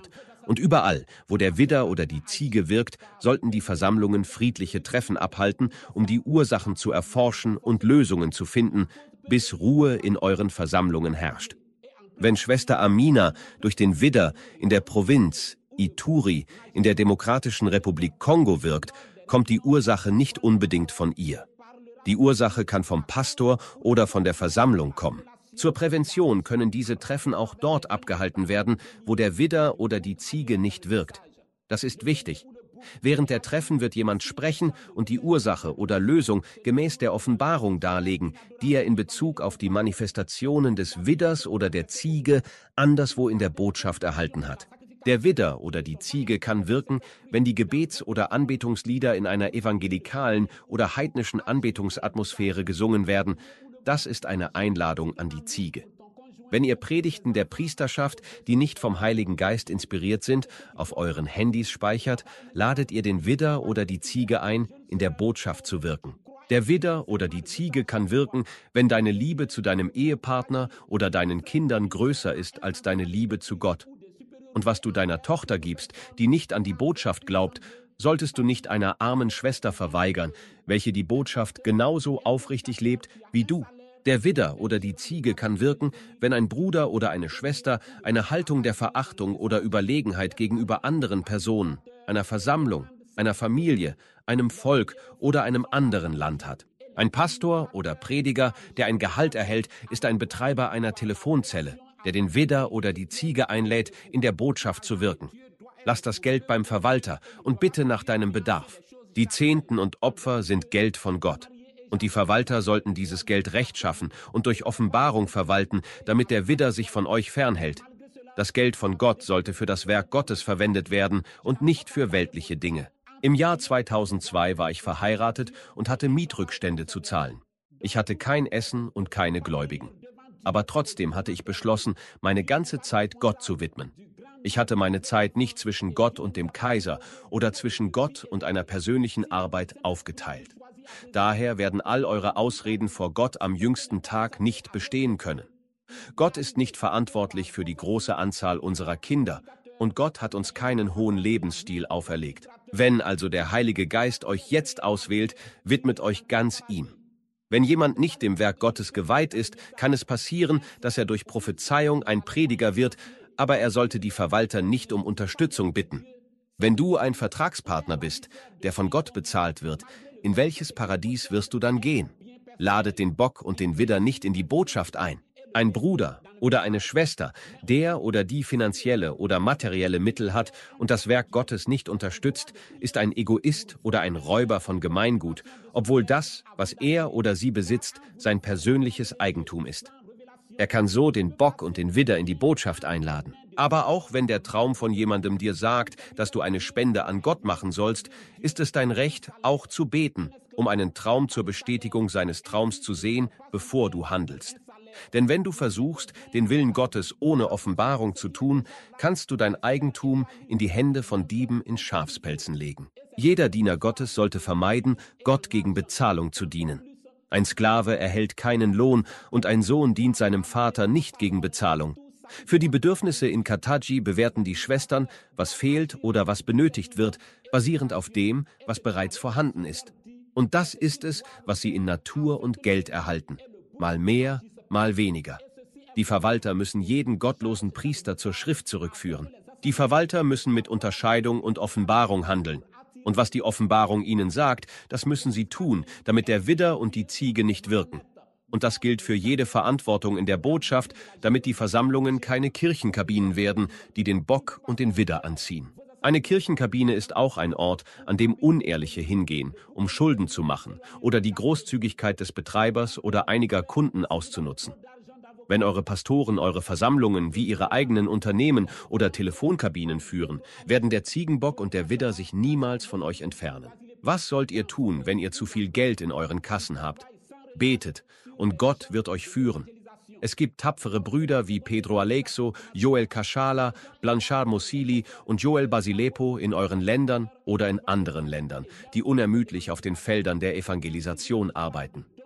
Und überall, wo der Widder oder die Ziege wirkt, sollten die Versammlungen friedliche Treffen abhalten, um die Ursachen zu erforschen und Lösungen zu finden, bis Ruhe in euren Versammlungen herrscht. Wenn Schwester Amina durch den Widder in der Provinz Ituri in der Demokratischen Republik Kongo wirkt, kommt die Ursache nicht unbedingt von ihr. Die Ursache kann vom Pastor oder von der Versammlung kommen. Zur Prävention können diese Treffen auch dort abgehalten werden, wo der Widder oder die Ziege nicht wirkt. Das ist wichtig. Während der Treffen wird jemand sprechen und die Ursache oder Lösung gemäß der Offenbarung darlegen, die er in Bezug auf die Manifestationen des Widders oder der Ziege anderswo in der Botschaft erhalten hat. Der Widder oder die Ziege kann wirken, wenn die Gebets- oder Anbetungslieder in einer evangelikalen oder heidnischen Anbetungsatmosphäre gesungen werden. Das ist eine Einladung an die Ziege. Wenn ihr Predigten der Priesterschaft, die nicht vom Heiligen Geist inspiriert sind, auf euren Handys speichert, ladet ihr den Widder oder die Ziege ein, in der Botschaft zu wirken. Der Widder oder die Ziege kann wirken, wenn deine Liebe zu deinem Ehepartner oder deinen Kindern größer ist als deine Liebe zu Gott. Und was du deiner Tochter gibst, die nicht an die Botschaft glaubt, solltest du nicht einer armen Schwester verweigern, welche die Botschaft genauso aufrichtig lebt wie du. Der Widder oder die Ziege kann wirken, wenn ein Bruder oder eine Schwester eine Haltung der Verachtung oder Überlegenheit gegenüber anderen Personen, einer Versammlung, einer Familie, einem Volk oder einem anderen Land hat. Ein Pastor oder Prediger, der ein Gehalt erhält, ist ein Betreiber einer Telefonzelle, der den Widder oder die Ziege einlädt, in der Botschaft zu wirken. Lass das Geld beim Verwalter und bitte nach deinem Bedarf. Die Zehnten und Opfer sind Geld von Gott. Und die Verwalter sollten dieses Geld rechtschaffen und durch Offenbarung verwalten, damit der Widder sich von euch fernhält. Das Geld von Gott sollte für das Werk Gottes verwendet werden und nicht für weltliche Dinge. Im Jahr zweitausendzwei war ich verheiratet und hatte Mietrückstände zu zahlen. Ich hatte kein Essen und keine Gläubigen. Aber trotzdem hatte ich beschlossen, meine ganze Zeit Gott zu widmen. Ich hatte meine Zeit nicht zwischen Gott und dem Kaiser oder zwischen Gott und einer persönlichen Arbeit aufgeteilt. Daher werden all eure Ausreden vor Gott am jüngsten Tag nicht bestehen können. Gott ist nicht verantwortlich für die große Anzahl unserer Kinder und Gott hat uns keinen hohen Lebensstil auferlegt. Wenn also der Heilige Geist euch jetzt auswählt, widmet euch ganz ihm. Wenn jemand nicht dem Werk Gottes geweiht ist, kann es passieren, dass er durch Prophezeiung ein Prediger wird, aber er sollte die Verwalter nicht um Unterstützung bitten. Wenn du ein Vertragspartner bist, der von Gott bezahlt wird, in welches Paradies wirst du dann gehen? Ladet den Bock und den Widder nicht in die Botschaft ein. Ein Bruder oder eine Schwester, der oder die finanzielle oder materielle Mittel hat und das Werk Gottes nicht unterstützt, ist ein Egoist oder ein Räuber von Gemeingut, obwohl das, was er oder sie besitzt, sein persönliches Eigentum ist. Er kann so den Bock und den Widder in die Botschaft einladen. Aber auch wenn der Traum von jemandem dir sagt, dass du eine Spende an Gott machen sollst, ist es dein Recht, auch zu beten, um einen Traum zur Bestätigung seines Traums zu sehen, bevor du handelst. Denn wenn du versuchst, den Willen Gottes ohne Offenbarung zu tun, kannst du dein Eigentum in die Hände von Dieben in Schafspelzen legen. Jeder Diener Gottes sollte vermeiden, Gott gegen Bezahlung zu dienen. Ein Sklave erhält keinen Lohn und ein Sohn dient seinem Vater nicht gegen Bezahlung. Für die Bedürfnisse in Kataji bewerten die Schwestern, was fehlt oder was benötigt wird, basierend auf dem, was bereits vorhanden ist. Und das ist es, was sie in Natur und Geld erhalten. Mal mehr, mal weniger. Die Verwalter müssen jeden gottlosen Priester zur Schrift zurückführen. Die Verwalter müssen mit Unterscheidung und Offenbarung handeln. Und was die Offenbarung ihnen sagt, das müssen sie tun, damit der Widder und die Ziege nicht wirken. Und das gilt für jede Verantwortung in der Botschaft, damit die Versammlungen keine Kirchenkabinen werden, die den Bock und den Widder anziehen. Eine Kirchenkabine ist auch ein Ort, an dem Unehrliche hingehen, um Schulden zu machen oder die Großzügigkeit des Betreibers oder einiger Kunden auszunutzen. Wenn eure Pastoren eure Versammlungen wie ihre eigenen Unternehmen oder Telefonkabinen führen, werden der Ziegenbock und der Widder sich niemals von euch entfernen. Was sollt ihr tun, wenn ihr zu viel Geld in euren Kassen habt? Betet, und Gott wird euch führen. Es gibt tapfere Brüder wie Pedro Aleixo, Joel Kashala, Blanchard Mosili und Joel Basilepo in euren Ländern oder in anderen Ländern, die unermüdlich auf den Feldern der Evangelisation arbeiten.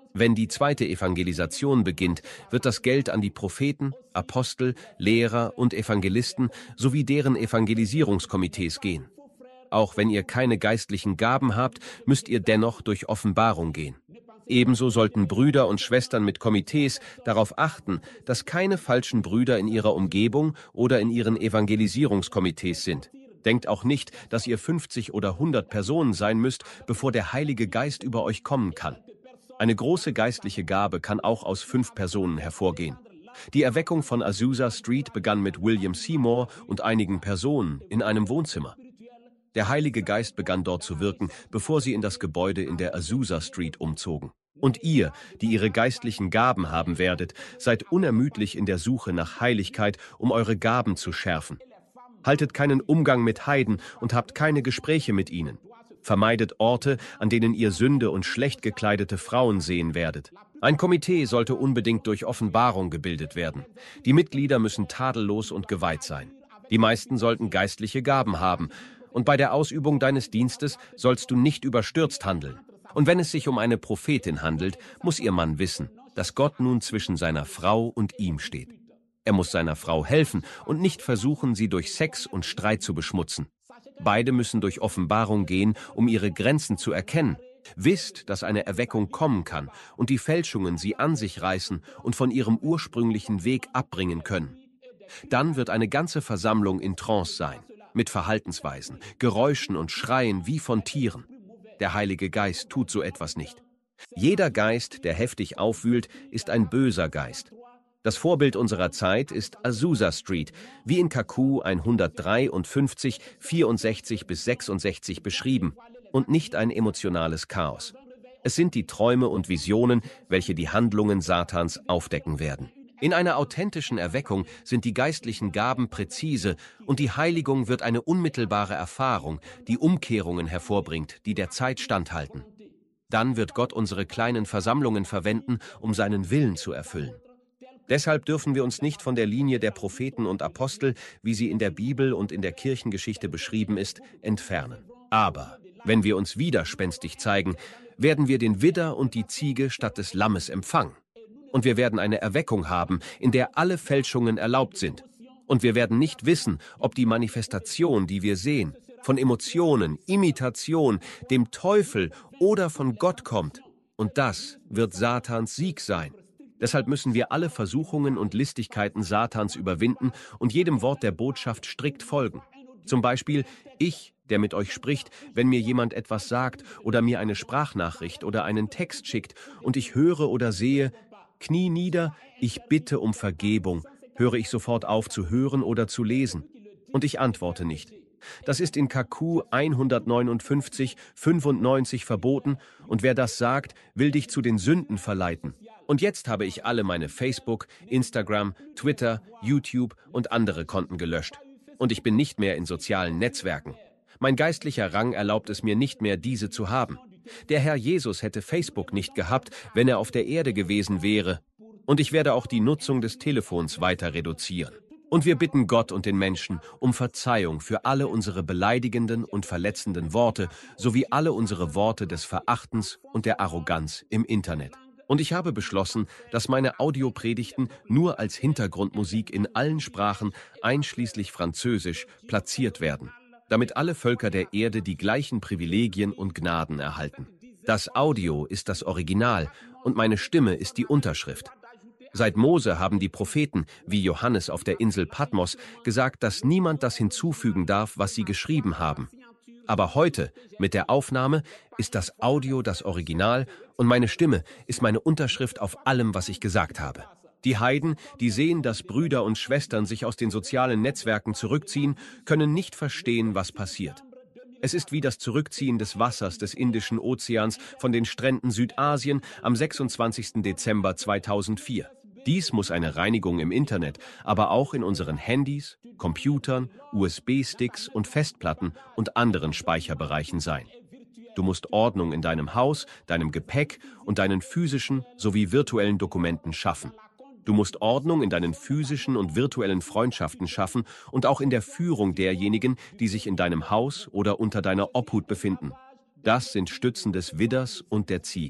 Wenn die zweite Evangelisation beginnt, wird das Geld an die Propheten, Apostel, Lehrer und Evangelisten sowie deren Evangelisierungskomitees gehen. Auch wenn ihr keine geistlichen Gaben habt, müsst ihr dennoch durch Offenbarung gehen. Ebenso sollten Brüder und Schwestern mit Komitees darauf achten, dass keine falschen Brüder in ihrer Umgebung oder in ihren Evangelisierungskomitees sind. Denkt auch nicht, dass ihr fünfzig oder hundert Personen sein müsst, bevor der Heilige Geist über euch kommen kann. Eine große geistliche Gabe kann auch aus fünf Personen hervorgehen. Die Erweckung von Azusa Street begann mit William Seymour und einigen Personen in einem Wohnzimmer. Der Heilige Geist begann dort zu wirken, bevor sie in das Gebäude in der Azusa Street umzogen. Und ihr, die ihre geistlichen Gaben haben werdet, seid unermüdlich in der Suche nach Heiligkeit, um eure Gaben zu schärfen. Haltet keinen Umgang mit Heiden und habt keine Gespräche mit ihnen. Vermeidet Orte, an denen ihr Sünde und schlecht gekleidete Frauen sehen werdet. Ein Komitee sollte unbedingt durch Offenbarung gebildet werden. Die Mitglieder müssen tadellos und geweiht sein. Die meisten sollten geistliche Gaben haben. Und bei der Ausübung deines Dienstes sollst du nicht überstürzt handeln. Und wenn es sich um eine Prophetin handelt, muss ihr Mann wissen, dass Gott nun zwischen seiner Frau und ihm steht. Er muss seiner Frau helfen und nicht versuchen, sie durch Sex und Streit zu beschmutzen. Beide müssen durch Offenbarung gehen, um ihre Grenzen zu erkennen. Wisst, dass eine Erweckung kommen kann und die Fälschungen sie an sich reißen und von ihrem ursprünglichen Weg abbringen können. Dann wird eine ganze Versammlung in Trance sein, mit Verhaltensweisen, Geräuschen und Schreien wie von Tieren. Der Heilige Geist tut so etwas nicht. Jeder Geist, der heftig aufwühlt, ist ein böser Geist. Das Vorbild unserer Zeit ist Azusa Street, wie in K Q hundertdreiundfünfzig, vierundsechzig bis sechsundsechzig beschrieben, und nicht ein emotionales Chaos. Es sind die Träume und Visionen, welche die Handlungen Satans aufdecken werden. In einer authentischen Erweckung sind die geistlichen Gaben präzise und die Heiligung wird eine unmittelbare Erfahrung, die Umkehrungen hervorbringt, die der Zeit standhalten. Dann wird Gott unsere kleinen Versammlungen verwenden, um seinen Willen zu erfüllen. Deshalb dürfen wir uns nicht von der Linie der Propheten und Apostel, wie sie in der Bibel und in der Kirchengeschichte beschrieben ist, entfernen. Aber wenn wir uns widerspenstig zeigen, werden wir den Widder und die Ziege statt des Lammes empfangen. Und wir werden eine Erweckung haben, in der alle Fälschungen erlaubt sind. Und wir werden nicht wissen, ob die Manifestation, die wir sehen, von Emotionen, Imitation, dem Teufel oder von Gott kommt. Und das wird Satans Sieg sein. Deshalb müssen wir alle Versuchungen und Listigkeiten Satans überwinden und jedem Wort der Botschaft strikt folgen. Zum Beispiel, ich, der mit euch spricht, wenn mir jemand etwas sagt oder mir eine Sprachnachricht oder einen Text schickt und ich höre oder sehe, Knie nieder, ich bitte um Vergebung, höre ich sofort auf zu hören oder zu lesen. Und ich antworte nicht. Das ist in K Q hundertneunundfünfzig, fünfundneunzig verboten und wer das sagt, will dich zu den Sünden verleiten. Und jetzt habe ich alle meine Facebook, Instagram, Twitter, YouTube und andere Konten gelöscht. Und ich bin nicht mehr in sozialen Netzwerken. Mein geistlicher Rang erlaubt es mir nicht mehr, diese zu haben. Der Herr Jesus hätte Facebook nicht gehabt, wenn er auf der Erde gewesen wäre. Und ich werde auch die Nutzung des Telefons weiter reduzieren. Und wir bitten Gott und den Menschen um Verzeihung für alle unsere beleidigenden und verletzenden Worte, sowie alle unsere Worte des Verachtens und der Arroganz im Internet. Und ich habe beschlossen, dass meine Audiopredigten nur als Hintergrundmusik in allen Sprachen, einschließlich Französisch, platziert werden, damit alle Völker der Erde die gleichen Privilegien und Gnaden erhalten. Das Audio ist das Original und meine Stimme ist die Unterschrift. Seit Mose haben die Propheten, wie Johannes auf der Insel Patmos, gesagt, dass niemand das hinzufügen darf, was sie geschrieben haben. Aber heute, mit der Aufnahme, ist das Audio das Original und meine Stimme ist meine Unterschrift auf allem, was ich gesagt habe. Die Heiden, die sehen, dass Brüder und Schwestern sich aus den sozialen Netzwerken zurückziehen, können nicht verstehen, was passiert. Es ist wie das Zurückziehen des Wassers des Indischen Ozeans von den Stränden Südasien am sechsundzwanzigsten Dezember zweitausendvier. Dies muss eine Reinigung im Internet, aber auch in unseren Handys, Computern, U S B-Sticks und Festplatten und anderen Speicherbereichen sein. Du musst Ordnung in deinem Haus, deinem Gepäck und deinen physischen sowie virtuellen Dokumenten schaffen. Du musst Ordnung in deinen physischen und virtuellen Freundschaften schaffen und auch in der Führung derjenigen, die sich in deinem Haus oder unter deiner Obhut befinden. Das sind Stützen des Widders und der Ziege.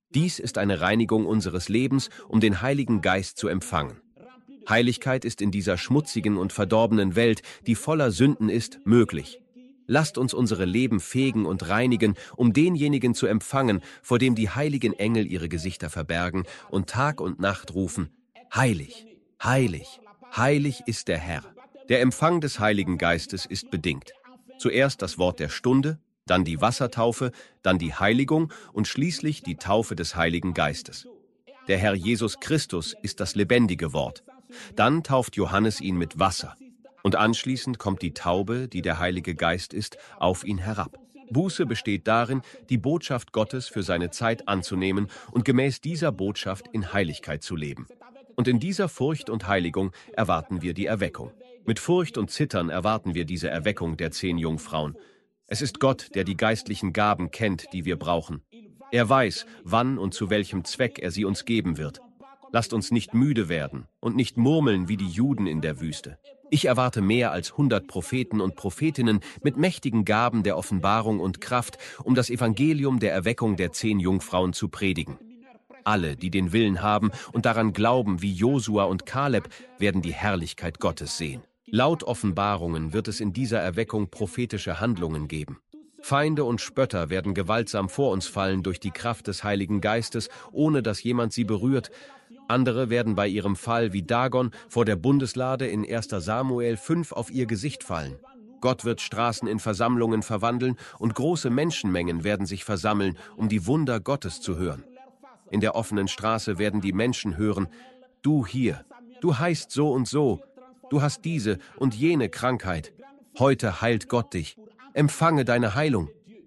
Dies ist eine Reinigung unseres Lebens, um den Heiligen Geist zu empfangen. Heiligkeit ist in dieser schmutzigen und verdorbenen Welt, die voller Sünden ist, möglich. Lasst uns unsere Leben fegen und reinigen, um denjenigen zu empfangen, vor dem die heiligen Engel ihre Gesichter verbergen und Tag und Nacht rufen: Heilig, heilig, heilig ist der Herr. Der Empfang des Heiligen Geistes ist bedingt. Zuerst das Wort der Stunde, dann die Wassertaufe, dann die Heiligung und schließlich die Taufe des Heiligen Geistes. Der Herr Jesus Christus ist das lebendige Wort. Dann tauft Johannes ihn mit Wasser. Und anschließend kommt die Taube, die der Heilige Geist ist, auf ihn herab. Buße besteht darin, die Botschaft Gottes für seine Zeit anzunehmen und gemäß dieser Botschaft in Heiligkeit zu leben. Und in dieser Furcht und Heiligung erwarten wir die Erweckung. Mit Furcht und Zittern erwarten wir diese Erweckung der zehn Jungfrauen. Es ist Gott, der die geistlichen Gaben kennt, die wir brauchen. Er weiß, wann und zu welchem Zweck er sie uns geben wird. Lasst uns nicht müde werden und nicht murmeln wie die Juden in der Wüste. Ich erwarte mehr als hundert Propheten und Prophetinnen mit mächtigen Gaben der Offenbarung und Kraft, um das Evangelium der Erweckung der zehn Jungfrauen zu predigen. Alle, die den Willen haben und daran glauben wie Josua und Kaleb, werden die Herrlichkeit Gottes sehen. Laut Offenbarungen wird es in dieser Erweckung prophetische Handlungen geben. Feinde und Spötter werden gewaltsam vor uns fallen durch die Kraft des Heiligen Geistes, ohne dass jemand sie berührt. Andere werden bei ihrem Fall wie Dagon vor der Bundeslade in erster Samuel fünf auf ihr Gesicht fallen. Gott wird Straßen in Versammlungen verwandeln und große Menschenmengen werden sich versammeln, um die Wunder Gottes zu hören. In der offenen Straße werden die Menschen hören: Du hier, du heißt so und so, du hast diese und jene Krankheit. Heute heilt Gott dich. Empfange deine Heilung.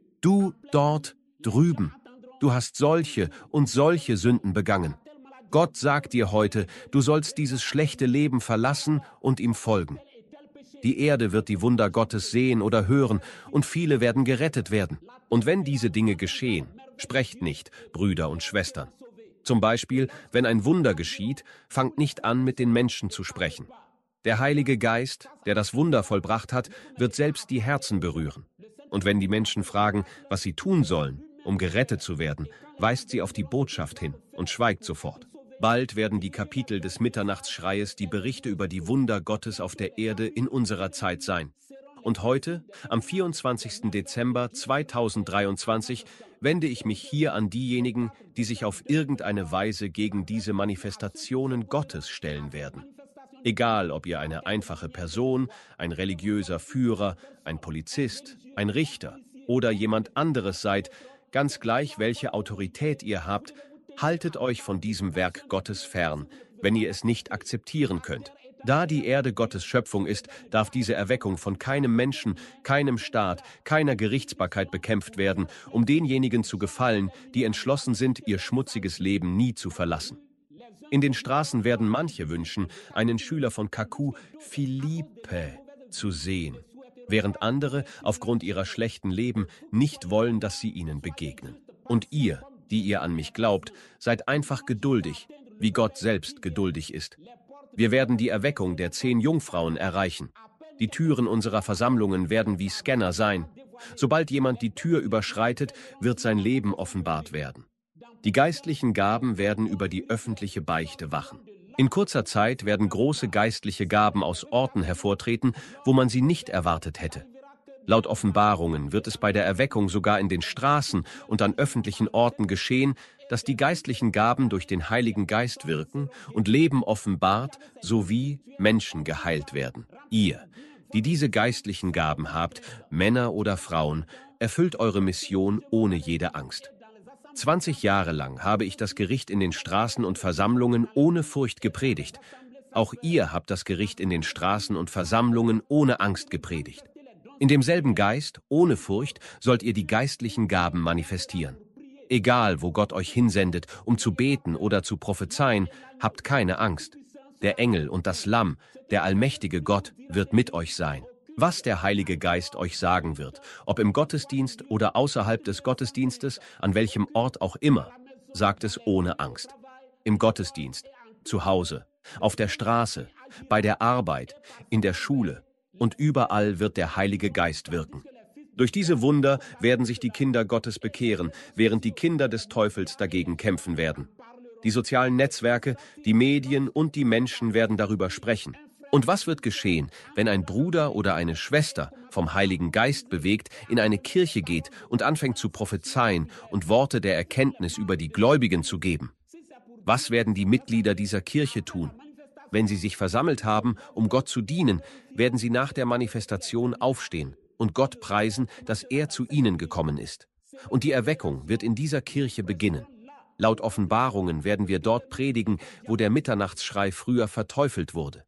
Du dort drüben, du hast solche und solche Sünden begangen. Gott sagt dir heute, du sollst dieses schlechte Leben verlassen und ihm folgen. Die Erde wird die Wunder Gottes sehen oder hören, und viele werden gerettet werden. Und wenn diese Dinge geschehen, sprecht nicht, Brüder und Schwestern. Zum Beispiel, wenn ein Wunder geschieht, fangt nicht an, mit den Menschen zu sprechen. Der Heilige Geist, der das Wunder vollbracht hat, wird selbst die Herzen berühren. Und wenn die Menschen fragen, was sie tun sollen, um gerettet zu werden, weist sie auf die Botschaft hin und schweigt sofort. Bald werden die Kapitel des Mitternachtsschreies die Berichte über die Wunder Gottes auf der Erde in unserer Zeit sein. Und heute, am vierundzwanzigsten Dezember zweitausenddreiundzwanzig, wende ich mich hier an diejenigen, die sich auf irgendeine Weise gegen diese Manifestationen Gottes stellen werden. Egal, ob ihr eine einfache Person, ein religiöser Führer, ein Polizist, ein Richter oder jemand anderes seid, ganz gleich, welche Autorität ihr habt, haltet euch von diesem Werk Gottes fern, wenn ihr es nicht akzeptieren könnt. Da die Erde Gottes Schöpfung ist, darf diese Erweckung von keinem Menschen, keinem Staat, keiner Gerichtsbarkeit bekämpft werden, um denjenigen zu gefallen, die entschlossen sind, ihr schmutziges Leben nie zu verlassen. In den Straßen werden manche wünschen, einen Schüler von Kaku Philippe zu sehen, während andere aufgrund ihrer schlechten Leben nicht wollen, dass sie ihnen begegnen. Und ihr, die ihr an mich glaubt, seid einfach geduldig, wie Gott selbst geduldig ist. Wir werden die Erweckung der zehn Jungfrauen erreichen. Die Türen unserer Versammlungen werden wie Scanner sein. Sobald jemand die Tür überschreitet, wird sein Leben offenbart werden. Die geistlichen Gaben werden über die öffentliche Beichte wachen. In kurzer Zeit werden große geistliche Gaben aus Orten hervortreten, wo man sie nicht erwartet hätte. Laut Offenbarungen wird es bei der Erweckung sogar in den Straßen und an öffentlichen Orten geschehen, dass die geistlichen Gaben durch den Heiligen Geist wirken und Leben offenbart sowie Menschen geheilt werden. Ihr, die diese geistlichen Gaben habt, Männer oder Frauen, erfüllt eure Mission ohne jede Angst. zwanzig Jahre lang habe ich das Gericht in den Straßen und Versammlungen ohne Furcht gepredigt. Auch ihr habt das Gericht in den Straßen und Versammlungen ohne Angst gepredigt. In demselben Geist, ohne Furcht, sollt ihr die geistlichen Gaben manifestieren. Egal, wo Gott euch hinsendet, um zu beten oder zu prophezeien, habt keine Angst. Der Engel und das Lamm, der allmächtige Gott, wird mit euch sein. Was der Heilige Geist euch sagen wird, ob im Gottesdienst oder außerhalb des Gottesdienstes, an welchem Ort auch immer, sagt es ohne Angst. Im Gottesdienst, zu Hause, auf der Straße, bei der Arbeit, in der Schule und überall wird der Heilige Geist wirken. Durch diese Wunder werden sich die Kinder Gottes bekehren, während die Kinder des Teufels dagegen kämpfen werden. Die sozialen Netzwerke, die Medien und die Menschen werden darüber sprechen. Und was wird geschehen, wenn ein Bruder oder eine Schwester, vom Heiligen Geist bewegt, in eine Kirche geht und anfängt zu prophezeien und Worte der Erkenntnis über die Gläubigen zu geben? Was werden die Mitglieder dieser Kirche tun? Wenn sie sich versammelt haben, um Gott zu dienen, werden sie nach der Manifestation aufstehen und Gott preisen, dass er zu ihnen gekommen ist. Und die Erweckung wird in dieser Kirche beginnen. Laut Offenbarungen werden wir dort predigen, wo der Mitternachtsschrei früher verteufelt wurde.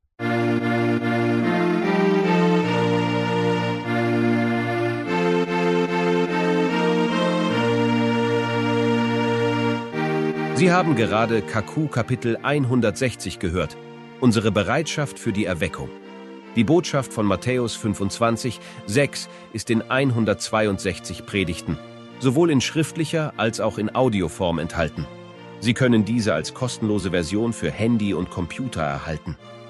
Sie haben gerade Kaku Kapitel hundertsechzig gehört, unsere Bereitschaft für die Erweckung. Die Botschaft von Matthäus fünfundzwanzig, sechs ist in hundertzweiundsechzig Predigten, sowohl in schriftlicher als auch in Audioform enthalten. Sie können diese als kostenlose Version für Handy und Computer erhalten.